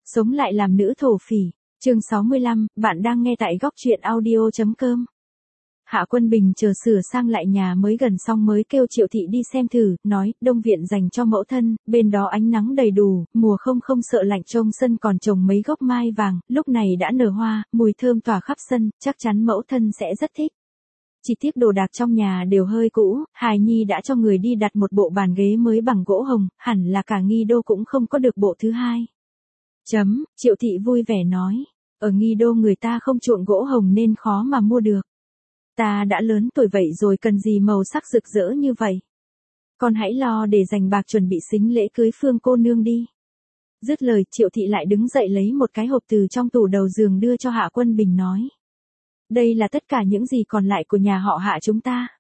Sống lại làm nữ thổ phỉ. Chương 65, bạn đang nghe tại góc truyện audio.com. Hạ Quân Bình chờ sửa sang lại nhà mới gần xong mới kêu Triệu Thị đi xem thử, nói, đông viện dành cho mẫu thân, bên đó ánh nắng đầy đủ, mùa không sợ lạnh, trong sân còn trồng mấy gốc mai vàng, lúc này đã nở hoa, mùi thơm tỏa khắp sân, chắc chắn mẫu thân sẽ rất thích. Chỉ tiếc đồ đạc trong nhà đều hơi cũ, Hài Nhi đã cho người đi đặt một bộ bàn ghế mới bằng gỗ hồng, hẳn là cả Nghi Đô cũng không có được bộ thứ hai. Triệu Thị vui vẻ nói, ở Nghi Đô người ta không chuộng gỗ hồng nên khó mà mua được. Ta đã lớn tuổi vậy rồi cần gì màu sắc rực rỡ như vậy. Con hãy lo để dành bạc chuẩn bị sính lễ cưới Phương cô nương đi. Dứt lời Triệu Thị lại đứng dậy lấy một cái hộp từ trong tủ đầu giường đưa cho Hạ Quân Bình nói. Đây là tất cả những gì còn lại của nhà họ Hạ chúng ta.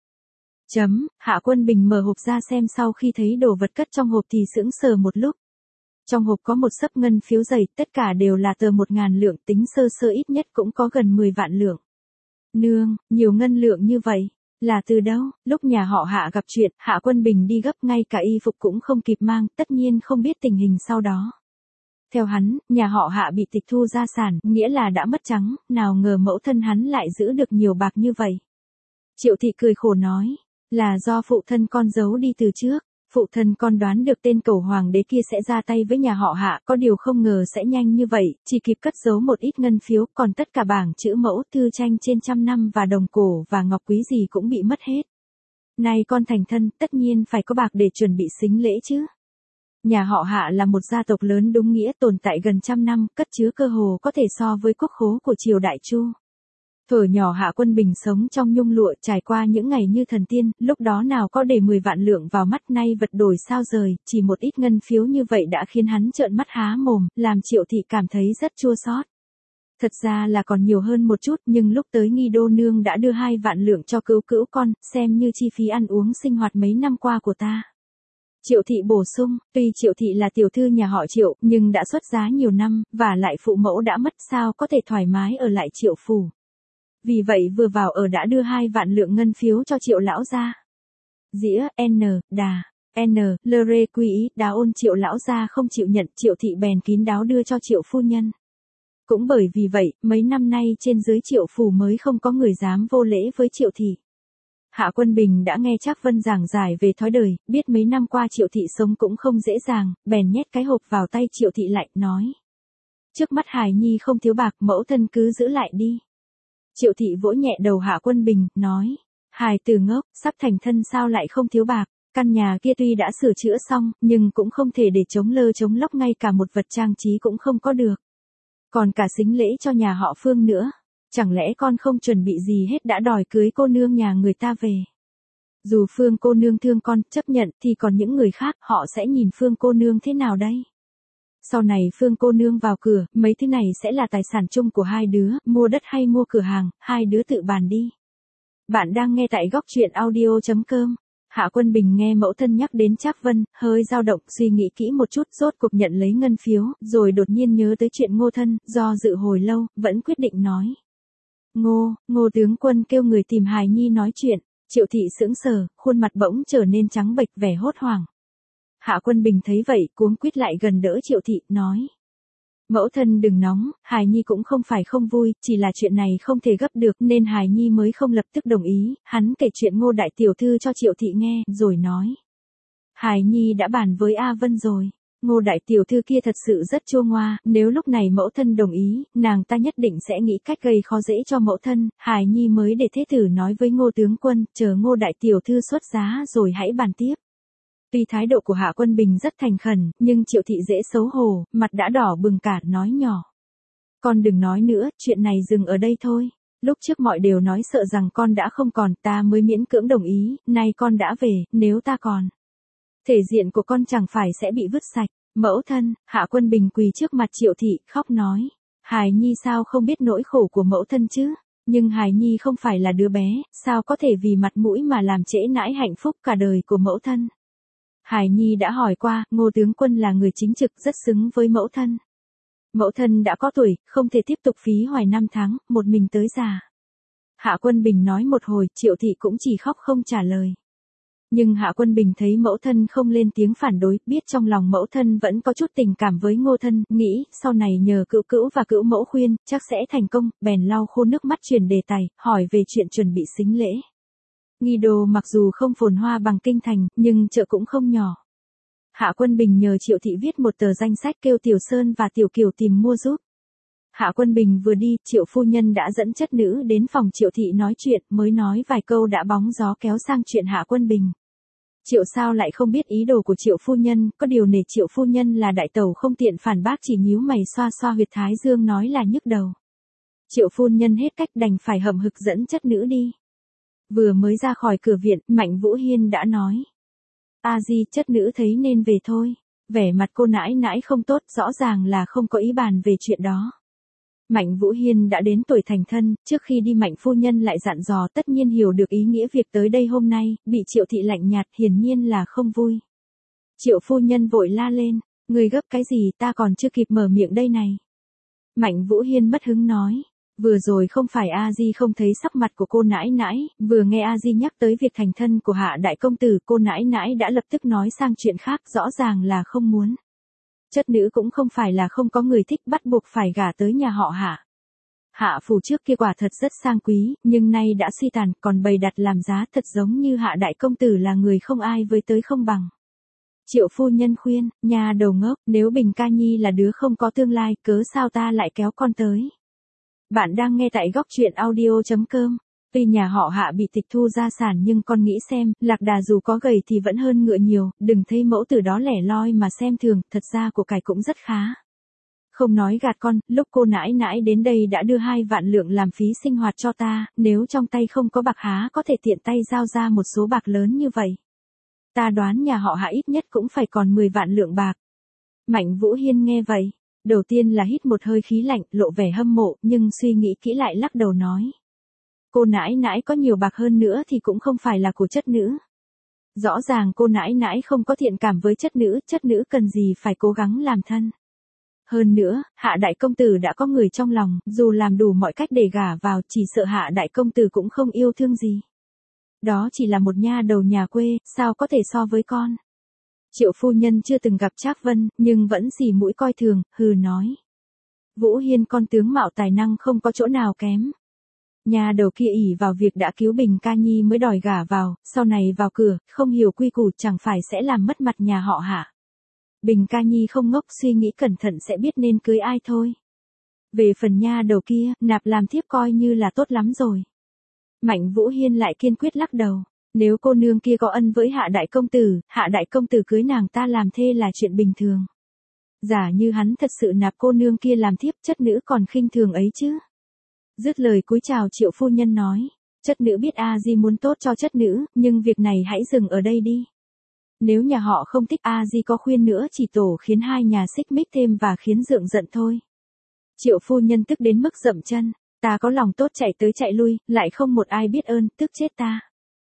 Hạ Quân Bình mở hộp ra xem, sau khi thấy đồ vật cất trong hộp thì sững sờ một lúc. Trong hộp có một xấp ngân phiếu dày, tất cả đều là tờ 1.000 lượng, tính sơ sơ ít nhất cũng có gần 10 vạn lượng. Nương, nhiều ngân lượng như vậy, là từ đâu? Lúc nhà họ Hạ gặp chuyện, Hạ Quân Bình đi gấp, ngay cả y phục cũng không kịp mang, tất nhiên không biết tình hình sau đó. Theo hắn, nhà họ Hạ bị tịch thu gia sản, nghĩa là đã mất trắng, nào ngờ mẫu thân hắn lại giữ được nhiều bạc như vậy. Triệu Thị cười khổ nói, là do phụ thân con giấu đi từ trước. Phụ thân con đoán được tên cẩu hoàng đế kia sẽ ra tay với nhà họ Hạ, có điều không ngờ sẽ nhanh như vậy, chỉ kịp cất giấu một ít ngân phiếu, còn tất cả bảng chữ mẫu, thư tranh trên 100 năm và đồng cổ và ngọc quý gì cũng bị mất hết. Nay con thành thân, tất nhiên phải có bạc để chuẩn bị sính lễ chứ. Nhà họ Hạ là một gia tộc lớn đúng nghĩa, tồn tại gần 100 năm, cất chứa cơ hồ có thể so với quốc khố của triều Đại Chu. Thuở nhỏ Hạ Quân Bình sống trong nhung lụa, trải qua những ngày như thần tiên, lúc đó nào có để 10 vạn lượng vào mắt, nay vật đổi sao rời, chỉ một ít ngân phiếu như vậy đã khiến hắn trợn mắt há mồm, làm Triệu Thị cảm thấy rất chua xót. Thật ra là còn nhiều hơn một chút, nhưng lúc tới Nghi Đô nương đã đưa 2 vạn lượng cho cữu con, xem như chi phí ăn uống sinh hoạt mấy năm qua của ta. Triệu Thị bổ sung, tuy Triệu Thị là tiểu thư nhà họ Triệu, nhưng đã xuất giá nhiều năm, và lại phụ mẫu đã mất, sao có thể thoải mái ở lại Triệu phủ. Vì vậy vừa vào ở đã đưa 2 vạn lượng ngân phiếu cho Triệu lão gia. Dĩa, lơ quy ý, đáo ôn Triệu lão gia không chịu nhận, Triệu Thị bèn kín đáo đưa cho Triệu phu nhân. Cũng bởi vì vậy, mấy năm nay trên dưới Triệu phủ mới không có người dám vô lễ với Triệu Thị. Hạ Quân Bình đã nghe Trác Vân giảng giải về thói đời, biết mấy năm qua Triệu Thị sống cũng không dễ dàng, bèn nhét cái hộp vào tay Triệu Thị lại, nói. Trước mắt Hài Nhi không thiếu bạc, mẫu thân cứ giữ lại đi. Triệu Thị vỗ nhẹ đầu Hạ Quân Bình, nói. Hài tử ngốc, sắp thành thân sao lại không thiếu bạc, căn nhà kia tuy đã sửa chữa xong, nhưng cũng không thể để chống lơ chống lốc, ngay cả một vật trang trí cũng không có được. Còn cả sính lễ cho nhà họ Phương nữa. Chẳng lẽ con không chuẩn bị gì hết đã đòi cưới cô nương nhà người ta về. Dù Phương cô nương thương con, chấp nhận, thì còn những người khác, họ sẽ nhìn Phương cô nương thế nào đây? Sau này Phương cô nương vào cửa, mấy thứ này sẽ là tài sản chung của hai đứa, mua đất hay mua cửa hàng, hai đứa tự bàn đi. Bạn đang nghe tại góc truyện audio.com. Hạ Quân Bình nghe mẫu thân nhắc đến Trác Vân, hơi dao động, suy nghĩ kỹ một chút, rốt cuộc nhận lấy ngân phiếu, rồi đột nhiên nhớ tới chuyện Ngô thân, do dự hồi lâu, vẫn quyết định nói. Ngô tướng quân kêu người tìm Hài Nhi nói chuyện. Triệu Thị sững sờ, khuôn mặt bỗng trở nên trắng bệch, vẻ hốt hoảng. Hạ Quân Bình thấy vậy, cuống quýt lại gần đỡ Triệu Thị, nói. Mẫu thân đừng nóng, Hài Nhi cũng không phải không vui, chỉ là chuyện này không thể gấp được nên Hài Nhi mới không lập tức đồng ý. Hắn kể chuyện Ngô đại tiểu thư cho Triệu Thị nghe, rồi nói. Hài Nhi đã bàn với A Vân rồi. Ngô đại tiểu thư kia thật sự rất chua ngoa, nếu lúc này mẫu thân đồng ý, nàng ta nhất định sẽ nghĩ cách gây khó dễ cho mẫu thân, Hài Nhi mới để thế tử nói với Ngô tướng quân, chờ Ngô đại tiểu thư xuất giá rồi hãy bàn tiếp. Tuy thái độ của Hạ Quân Bình rất thành khẩn, nhưng Triệu Thị dễ xấu hổ, mặt đã đỏ bừng cả, nói nhỏ. Con đừng nói nữa, chuyện này dừng ở đây thôi. Lúc trước mọi đều nói sợ rằng con đã không còn, ta mới miễn cưỡng đồng ý, nay con đã về, nếu ta còn. Thể diện của con chẳng phải sẽ bị vứt sạch. Mẫu thân, Hạ Quân Bình quỳ trước mặt Triệu Thị, khóc nói. Hài Nhi sao không biết nỗi khổ của mẫu thân chứ? Nhưng Hài Nhi không phải là đứa bé, sao có thể vì mặt mũi mà làm trễ nãi hạnh phúc cả đời của mẫu thân? Hài Nhi đã hỏi qua, Ngô tướng quân là người chính trực, rất xứng với mẫu thân. Mẫu thân đã có tuổi, không thể tiếp tục phí hoài năm tháng, một mình tới già. Hạ Quân Bình nói một hồi, Triệu Thị cũng chỉ khóc không trả lời. Nhưng Hạ Quân Bình thấy mẫu thân không lên tiếng phản đối, biết trong lòng mẫu thân vẫn có chút tình cảm với Ngô thân, nghĩ, sau này nhờ cữu cữu và cữu mẫu khuyên, chắc sẽ thành công, bèn lau khô nước mắt chuyển đề tài, hỏi về chuyện chuẩn bị sính lễ. Nghi Đô mặc dù không phồn hoa bằng kinh thành, nhưng chợ cũng không nhỏ. Hạ Quân Bình nhờ Triệu Thị viết một tờ danh sách kêu Tiểu Sơn và Tiểu Kiều tìm mua giúp. Hạ Quân Bình vừa đi, Triệu phu nhân đã dẫn chất nữ đến phòng Triệu Thị nói chuyện, mới nói vài câu đã bóng gió kéo sang chuyện Hạ Quân Bình. Triệu sao lại không biết ý đồ của Triệu phu nhân, có điều nể Triệu phu nhân là đại tẩu không tiện phản bác, chỉ nhíu mày xoa xoa huyệt thái dương nói là nhức đầu. Triệu phu nhân hết cách đành phải hậm hực dẫn chất nữ đi. Vừa mới ra khỏi cửa viện, Mạnh Vũ Hiên đã nói. A Di, chất nữ thấy nên về thôi. Vẻ mặt cô nãi nãi không tốt, rõ ràng là không có ý bàn về chuyện đó. Mạnh Vũ Hiên đã đến tuổi thành thân, trước khi đi Mạnh phu nhân lại dặn dò, tất nhiên hiểu được ý nghĩa việc tới đây hôm nay, bị Triệu Thị lạnh nhạt, hiển nhiên là không vui. Triệu phu nhân vội la lên, người gấp cái gì, ta còn chưa kịp mở miệng đây này. Mạnh Vũ Hiên mất hứng nói, vừa rồi không phải A Di không thấy sắc mặt của cô nãi nãi, vừa nghe A Di nhắc tới việc thành thân của Hạ đại công tử, cô nãi nãi đã lập tức nói sang chuyện khác, rõ ràng là không muốn. Chất nữ cũng không phải là không có người thích, bắt buộc phải gả tới nhà họ Hạ. Hạ phủ trước kia quả thật rất sang quý, nhưng nay đã suy tàn, còn bày đặt làm giá thật giống như Hạ đại công tử là người không ai với tới không bằng. Triệu phu nhân khuyên, nhà đầu ngốc, nếu Bình Ca Nhi là đứa không có tương lai, cớ sao ta lại kéo con tới. Bạn đang nghe tại góc truyện audio.com. Tuy nhà họ Hạ bị tịch thu gia sản nhưng con nghĩ xem, lạc đà dù có gầy thì vẫn hơn ngựa nhiều, đừng thấy mẫu tử đó lẻ loi mà xem thường, thật ra của cải cũng rất khá. Không nói gạt con, lúc cô nãi nãi đến đây đã đưa 2 vạn lượng làm phí sinh hoạt cho ta, nếu trong tay không có bạc há có thể tiện tay giao ra một số bạc lớn như vậy. Ta đoán nhà họ Hạ ít nhất cũng phải còn 10 vạn lượng bạc. Mạnh Vũ Hiên nghe vậy, đầu tiên là hít một hơi khí lạnh, lộ vẻ hâm mộ, nhưng suy nghĩ kỹ lại lắc đầu nói. Cô nãi nãi có nhiều bạc hơn nữa thì cũng không phải là của chất nữ. Rõ ràng cô nãi nãi không có thiện cảm với chất nữ cần gì phải cố gắng làm thân. Hơn nữa, Hạ đại công tử đã có người trong lòng, dù làm đủ mọi cách để gả vào, chỉ sợ Hạ đại công tử cũng không yêu thương gì. Đó chỉ là một nha đầu nhà quê, sao có thể so với con. Triệu phu nhân chưa từng gặp Trác Vân, nhưng vẫn xì mũi coi thường, hừ nói. Vũ Hiên con tướng mạo tài năng không có chỗ nào kém. Nhà đầu kia ỷ vào việc đã cứu Bình Ca Nhi mới đòi gả vào, sau này vào cửa, không hiểu quy củ chẳng phải sẽ làm mất mặt nhà họ Hạ. Bình Ca Nhi không ngốc, suy nghĩ cẩn thận sẽ biết nên cưới ai thôi. Về phần nha đầu kia, nạp làm thiếp coi như là tốt lắm rồi. Mạnh Vũ Hiên lại kiên quyết lắc đầu. Nếu cô nương kia có ân với Hạ đại công tử cưới nàng ta làm thê là chuyện bình thường. Giả như hắn thật sự nạp cô nương kia làm thiếp, chất nữ còn khinh thường ấy chứ. Dứt lời cúi chào Triệu phu nhân nói, chất nữ biết A Di muốn tốt cho chất nữ, nhưng việc này hãy dừng ở đây đi. Nếu nhà họ không thích A Di có khuyên nữa chỉ tổ khiến hai nhà xích mích thêm và khiến dượng giận thôi. Triệu phu nhân tức đến mức dậm chân, ta có lòng tốt chạy tới chạy lui, lại không một ai biết ơn, tức chết ta.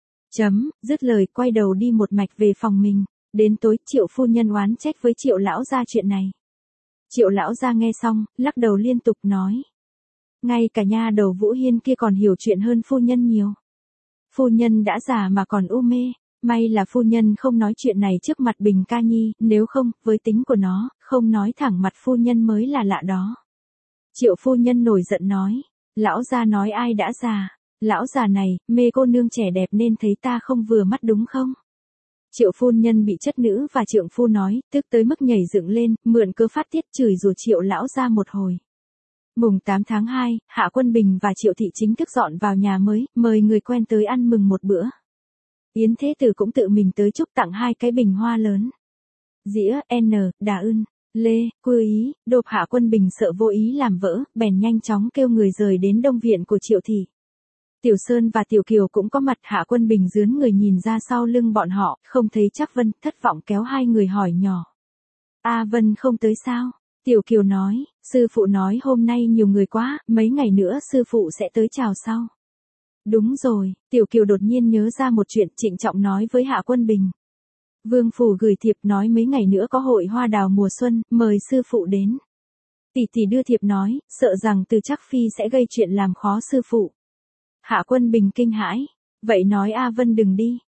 Dứt lời quay đầu đi một mạch về phòng mình. Đến tối Triệu phu nhân oán trách với Triệu lão gia chuyện này. Triệu lão gia nghe xong, lắc đầu liên tục nói. Ngay cả nha đầu Vũ Hiên kia còn hiểu chuyện hơn phu nhân nhiều. Phu nhân đã già mà còn u mê, may là phu nhân không nói chuyện này trước mặt Bình Ca Nhi, nếu không, với tính của nó, không nói thẳng mặt phu nhân mới là lạ đó. Triệu phu nhân nổi giận nói, lão gia nói ai đã già, lão già này, mê cô nương trẻ đẹp nên thấy ta không vừa mắt đúng không? Triệu phu nhân bị chất nữ và trượng phu nói, tức tới mức nhảy dựng lên, mượn cớ phát tiết chửi rủa Triệu lão gia một hồi. Mùng 8 tháng 2, Hạ Quân Bình và Triệu Thị chính thức dọn vào nhà mới, mời người quen tới ăn mừng một bữa. Yến Thế Tử cũng tự mình tới chúc tặng 2 cái bình hoa lớn. Dĩa, N, Đà Ưn, Lê, Quy Ý, Độp. Hạ Quân Bình sợ vô ý làm vỡ, bèn nhanh chóng kêu người rời đến đông viện của Triệu Thị. Tiểu Sơn và Tiểu Kiều cũng có mặt. Hạ Quân Bình dướn người nhìn ra sau lưng bọn họ, không thấy Trác Vân, thất vọng kéo 2 người hỏi nhỏ. A Vân không tới sao? Tiểu Kiều nói, sư phụ nói hôm nay nhiều người quá, mấy ngày nữa sư phụ sẽ tới chào sau. Đúng rồi, Tiểu Kiều đột nhiên nhớ ra một chuyện, trịnh trọng nói với Hạ Quân Bình. Vương phủ gửi thiệp nói mấy ngày nữa có hội hoa đào mùa xuân, mời sư phụ đến. Tỷ tỷ đưa thiệp nói, sợ rằng Từ Trác Phi sẽ gây chuyện làm khó sư phụ. Hạ Quân Bình kinh hãi, vậy nói A Vân đừng đi.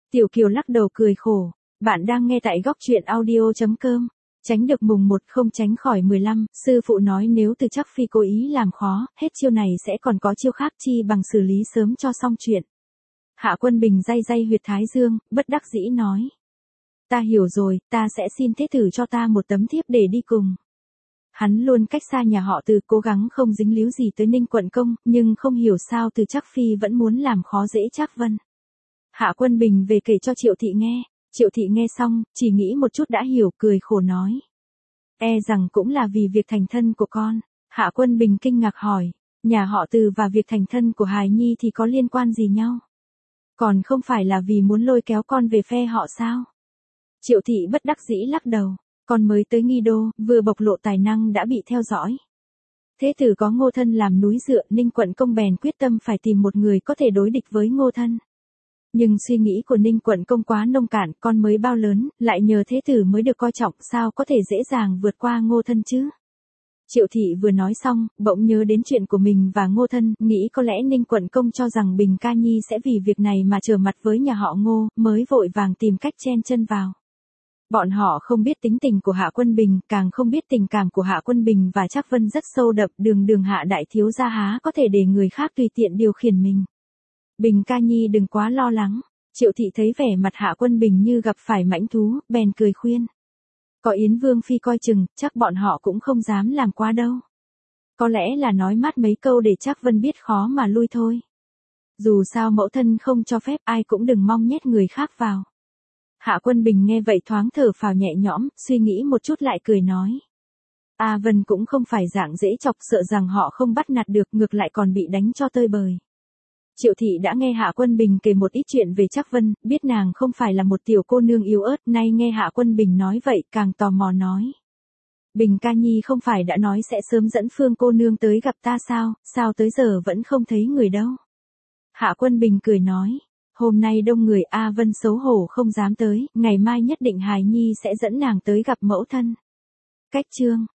Tiểu Kiều lắc đầu cười khổ. Bạn đang nghe tại góc truyện audio.com. Tránh được mùng 1 không tránh khỏi 15, sư phụ nói nếu từ Trác Phi cố ý làm khó, hết chiêu này sẽ còn có chiêu khác chi bằng xử lý sớm cho xong chuyện. Hạ Quân Bình day day huyệt thái dương, bất đắc dĩ nói. Ta hiểu rồi, ta sẽ xin thế tử cho ta một tấm thiếp để đi cùng. Hắn luôn cách xa nhà họ Từ, cố gắng không dính líu gì tới Ninh Quận Công, nhưng không hiểu sao Từ Trác Phi vẫn muốn làm khó dễ Trác Vân. Hạ Quân Bình về kể cho Triệu Thị nghe. Triệu Thị nghe xong, chỉ nghĩ một chút đã hiểu, cười khổ nói. E rằng cũng là vì việc thành thân của con. Hạ Quân Bình kinh ngạc hỏi, nhà họ Từ và việc thành thân của hài nhi thì có liên quan gì nhau? Còn không phải là vì muốn lôi kéo con về phe họ sao? Triệu Thị bất đắc dĩ lắc đầu, con mới tới Nghi Đô, vừa bộc lộ tài năng đã bị theo dõi. Thế tử có Ngô Thân làm núi dựa, Ninh Quận Công bèn quyết tâm phải tìm một người có thể đối địch với Ngô Thân. Nhưng suy nghĩ của Ninh Quận Công quá nông cạn, con mới bao lớn, lại nhờ thế tử mới được coi trọng, sao có thể dễ dàng vượt qua Ngô Thân chứ? Triệu Thị vừa nói xong, bỗng nhớ đến chuyện của mình và Ngô Thân, nghĩ có lẽ Ninh Quận Công cho rằng Bình Ca Nhi sẽ vì việc này mà trở mặt với nhà họ Ngô, mới vội vàng tìm cách chen chân vào. Bọn họ không biết tính tình của Hạ Quân Bình, càng không biết tình cảm của Hạ Quân Bình và Trác Vân rất sâu đậm, đường Hạ đại thiếu gia há có thể để người khác tùy tiện điều khiển mình. Bình Ca Nhi đừng quá lo lắng. Triệu Thị thấy vẻ mặt Hạ Quân Bình như gặp phải mãnh thú, bèn cười khuyên. Có Yến Vương Phi coi chừng, chắc bọn họ cũng không dám làm quá đâu. Có lẽ là nói mát mấy câu để Trác Vân biết khó mà lui thôi. Dù sao mẫu thân không cho phép, ai cũng đừng mong nhét người khác vào. Hạ Quân Bình nghe vậy thoáng thở phào nhẹ nhõm, suy nghĩ một chút lại cười nói. A Vân cũng không phải dạng dễ chọc, sợ rằng họ không bắt nạt được, ngược lại còn bị đánh cho tơi bời. Triệu Thị đã nghe Hạ Quân Bình kể một ít chuyện về Trác Vân, biết nàng không phải là một tiểu cô nương yếu ớt, nay nghe Hạ Quân Bình nói vậy, càng tò mò nói. Bình Ca Nhi không phải đã nói sẽ sớm dẫn Phương cô nương tới gặp ta sao tới giờ vẫn không thấy người đâu. Hạ Quân Bình cười nói, hôm nay đông người, A Vân xấu hổ không dám tới, ngày mai nhất định hài nhi sẽ dẫn nàng tới gặp mẫu thân. Cách chương